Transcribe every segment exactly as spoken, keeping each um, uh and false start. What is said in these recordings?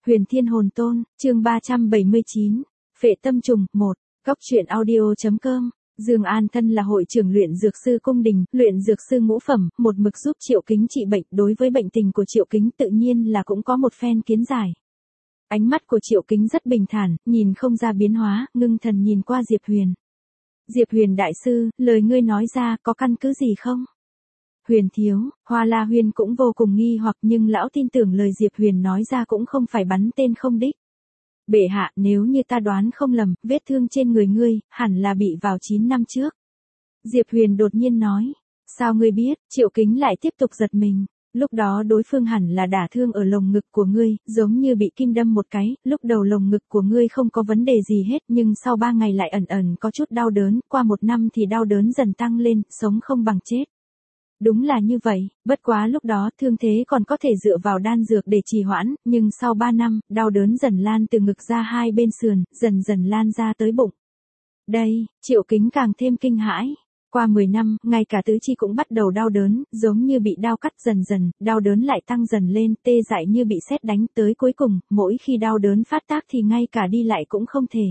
Huyền Thiên Hồn Tôn, chương ba trăm bảy mươi chín, Phệ Tâm Trùng, một, Góc truyện audio.com. Dương An thân là hội trưởng luyện dược sư cung đình, luyện dược sư ngũ phẩm, một mực giúp Triệu Kính trị bệnh, đối với bệnh tình của Triệu Kính tự nhiên là cũng có một phen kiến giải. Ánh mắt của Triệu Kính rất bình thản, nhìn không ra biến hóa, ngưng thần nhìn qua Diệp Huyền. Diệp Huyền đại sư, lời ngươi nói ra có căn cứ gì không? Huyền thiếu, Hoa La Huyền cũng vô cùng nghi hoặc nhưng lão tin tưởng lời Diệp Huyền nói ra cũng không phải bắn tên không đích. Bệ hạ, nếu như ta đoán không lầm, vết thương trên người ngươi, hẳn là bị vào chín năm trước. Diệp Huyền đột nhiên nói. Sao ngươi biết? Triệu Kính lại tiếp tục giật mình. Lúc đó đối phương hẳn là đả thương ở lồng ngực của ngươi, giống như bị kim đâm một cái, lúc đầu lồng ngực của ngươi không có vấn đề gì hết nhưng sau ba ngày lại ẩn ẩn có chút đau đớn, qua một năm thì đau đớn dần tăng lên, sống không bằng chết. Đúng là như vậy, bất quá lúc đó thương thế còn có thể dựa vào đan dược để trì hoãn, nhưng sau ba năm, đau đớn dần lan từ ngực ra hai bên sườn, dần dần lan ra tới bụng. Đây, Triệu Kính càng thêm kinh hãi. Qua mười năm, ngay cả tứ chi cũng bắt đầu đau đớn, giống như bị đao cắt dần dần, đau đớn lại tăng dần lên, tê dại như bị sét đánh tới cuối cùng, mỗi khi đau đớn phát tác thì ngay cả đi lại cũng không thể.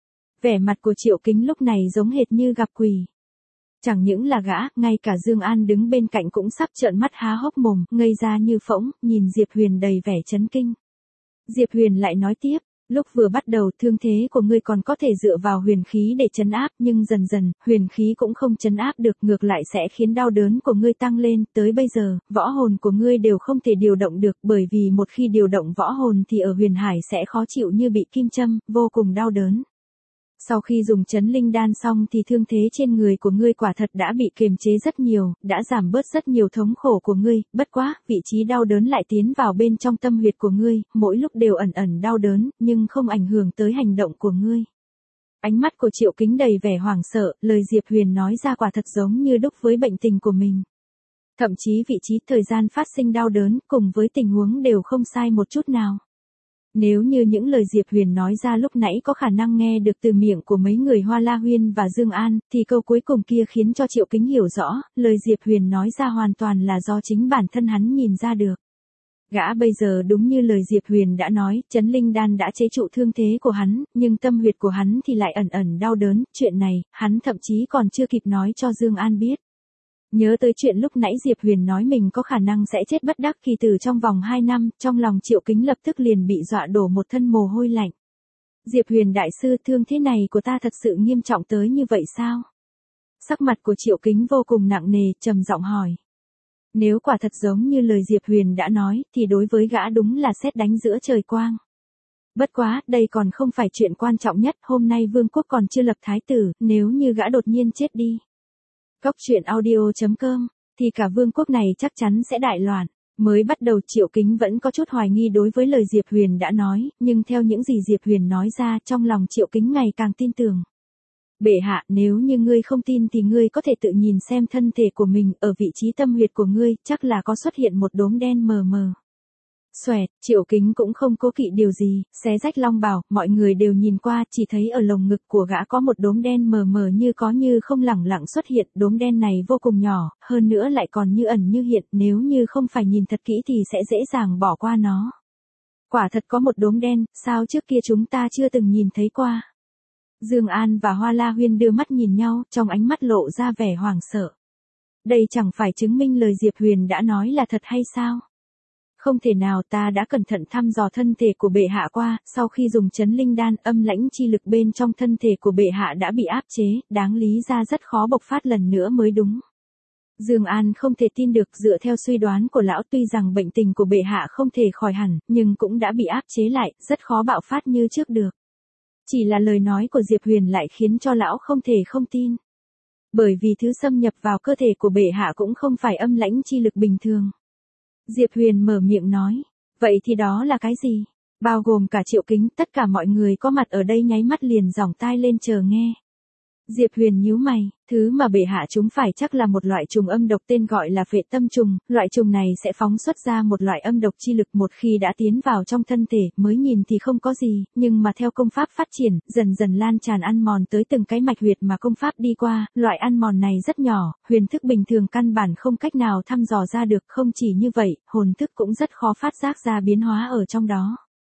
Vẻ mặt của Triệu Kính lúc này giống hệt như gặp quỷ. Chẳng những là gã, ngay cả Dương An đứng bên cạnh cũng sắp trợn mắt há hốc mồm, ngây ra như phỗng, nhìn Diệp Huyền đầy vẻ chấn kinh. Diệp Huyền lại nói tiếp, lúc vừa bắt đầu thương thế của ngươi còn có thể dựa vào huyền khí để trấn áp, nhưng dần dần, huyền khí cũng không trấn áp được, ngược lại sẽ khiến đau đớn của ngươi tăng lên, tới bây giờ, võ hồn của ngươi đều không thể điều động được, bởi vì một khi điều động võ hồn thì ở huyền hải sẽ khó chịu như bị kim châm, vô cùng đau đớn. Sau khi dùng chấn linh đan xong thì thương thế trên người của ngươi quả thật đã bị kiềm chế rất nhiều, đã giảm bớt rất nhiều thống khổ của ngươi, bất quá, vị trí đau đớn lại tiến vào bên trong tâm huyệt của ngươi, mỗi lúc đều ẩn ẩn đau đớn, nhưng không ảnh hưởng tới hành động của ngươi. Ánh mắt của Triệu Kính đầy vẻ hoảng sợ, lời Diệp Huyền nói ra quả thật giống như đúc với bệnh tình của mình. Thậm chí vị trí thời gian phát sinh đau đớn cùng với tình huống đều không sai một chút nào. Nếu như những lời Diệp Huyền nói ra lúc nãy có khả năng nghe được từ miệng của mấy người Hoa La Huyền và Dương An, thì câu cuối cùng kia khiến cho Triệu Kính hiểu rõ, lời Diệp Huyền nói ra hoàn toàn là do chính bản thân hắn nhìn ra được. Gã bây giờ đúng như lời Diệp Huyền đã nói, chấn linh đan đã chế trụ thương thế của hắn, nhưng tâm huyệt của hắn thì lại ẩn ẩn đau đớn, chuyện này, hắn thậm chí còn chưa kịp nói cho Dương An biết. Nhớ tới chuyện lúc nãy Diệp Huyền nói mình có khả năng sẽ chết bất đắc kỳ tử trong vòng hai năm, trong lòng Triệu Kính lập tức liền bị dọa đổ một thân mồ hôi lạnh. Diệp Huyền đại sư, thương thế này của ta thật sự nghiêm trọng tới như vậy sao? Sắc mặt của Triệu Kính vô cùng nặng nề, trầm giọng hỏi. Nếu quả thật giống như lời Diệp Huyền đã nói, thì đối với gã đúng là sét đánh giữa trời quang. Bất quá, đây còn không phải chuyện quan trọng nhất, hôm nay vương quốc còn chưa lập thái tử, nếu như gã đột nhiên chết đi. Góc truyện audio.com, thì cả vương quốc này chắc chắn sẽ đại loạn. Mới bắt đầu Triệu Kính vẫn có chút hoài nghi đối với lời Diệp Huyền đã nói, nhưng theo những gì Diệp Huyền nói ra trong lòng Triệu Kính ngày càng tin tưởng. Bệ hạ, nếu như ngươi không tin thì ngươi có thể tự nhìn xem thân thể của mình, ở vị trí tâm huyệt của ngươi, chắc là có xuất hiện một đốm đen mờ mờ. Xoẹt, Triệu Kính cũng không cố kỵ điều gì, xé rách long bào, mọi người đều nhìn qua, chỉ thấy ở lồng ngực của gã có một đốm đen mờ mờ như có như không lẳng lặng xuất hiện, đốm đen này vô cùng nhỏ, hơn nữa lại còn như ẩn như hiện, nếu như không phải nhìn thật kỹ thì sẽ dễ dàng bỏ qua nó. Quả thật có một đốm đen, sao trước kia chúng ta chưa từng nhìn thấy qua. Dương An và Hoa La Huyền đưa mắt nhìn nhau, trong ánh mắt lộ ra vẻ hoảng sợ. Đây chẳng phải chứng minh lời Diệp Huyền đã nói là thật hay sao? Không thể nào, ta đã cẩn thận thăm dò thân thể của bệ hạ qua, sau khi dùng chấn linh đan, âm lãnh chi lực bên trong thân thể của bệ hạ đã bị áp chế, đáng lý ra rất khó bộc phát lần nữa mới đúng. Dương An không thể tin được, dựa theo suy đoán của lão, tuy rằng bệnh tình của bệ hạ không thể khỏi hẳn, nhưng cũng đã bị áp chế lại, rất khó bạo phát như trước được. Chỉ là lời nói của Diệp Huyền lại khiến cho lão không thể không tin. Bởi vì thứ xâm nhập vào cơ thể của bệ hạ cũng không phải âm lãnh chi lực bình thường. Diệp Huyền mở miệng nói, vậy thì đó là cái gì? Bao gồm cả Triệu Kính, tất cả mọi người có mặt ở đây nháy mắt liền giỏng tai lên chờ nghe. Diệp Huyền nhíu mày, thứ mà bệ hạ chúng phải chắc là một loại trùng âm độc tên gọi là phệ tâm trùng, loại trùng này sẽ phóng xuất ra một loại âm độc chi lực, một khi đã tiến vào trong thân thể, mới nhìn thì không có gì, nhưng mà theo công pháp phát triển, dần dần lan tràn ăn mòn tới từng cái mạch huyệt mà công pháp đi qua, loại ăn mòn này rất nhỏ, huyền thức bình thường căn bản không cách nào thăm dò ra được, không chỉ như vậy, hồn thức cũng rất khó phát giác ra biến hóa ở trong đó.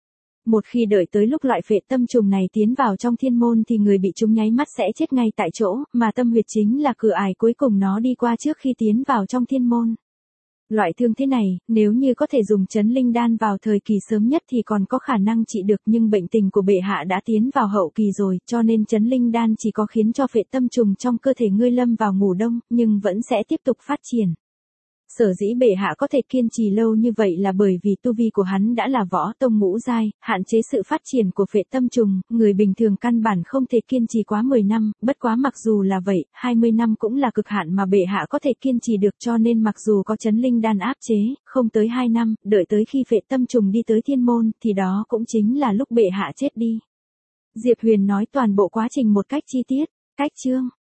Một khi đợi tới lúc loại phệ tâm trùng này tiến vào trong thiên môn thì người bị chúng nháy mắt sẽ chết ngay tại chỗ, mà tâm huyệt chính là cửa ải cuối cùng nó đi qua trước khi tiến vào trong thiên môn. Loại thương thế này, nếu như có thể dùng chấn linh đan vào thời kỳ sớm nhất thì còn có khả năng trị được, nhưng bệnh tình của bệ hạ đã tiến vào hậu kỳ rồi, cho nên chấn linh đan chỉ có khiến cho phệ tâm trùng trong cơ thể ngươi lâm vào ngủ đông, nhưng vẫn sẽ tiếp tục phát triển. Sở dĩ bệ hạ có thể kiên trì lâu như vậy là bởi vì tu vi của hắn đã là võ tông ngũ giai, hạn chế sự phát triển của phệ tâm trùng, người bình thường căn bản không thể kiên trì quá mười năm, bất quá mặc dù là vậy, hai mươi năm cũng là cực hạn mà bệ hạ có thể kiên trì được, cho nên mặc dù có chấn linh đan áp chế, không tới hai năm, đợi tới khi phệ tâm trùng đi tới thiên môn, thì đó cũng chính là lúc bệ hạ chết đi. Diệp Huyền nói toàn bộ quá trình một cách chi tiết. Cách chương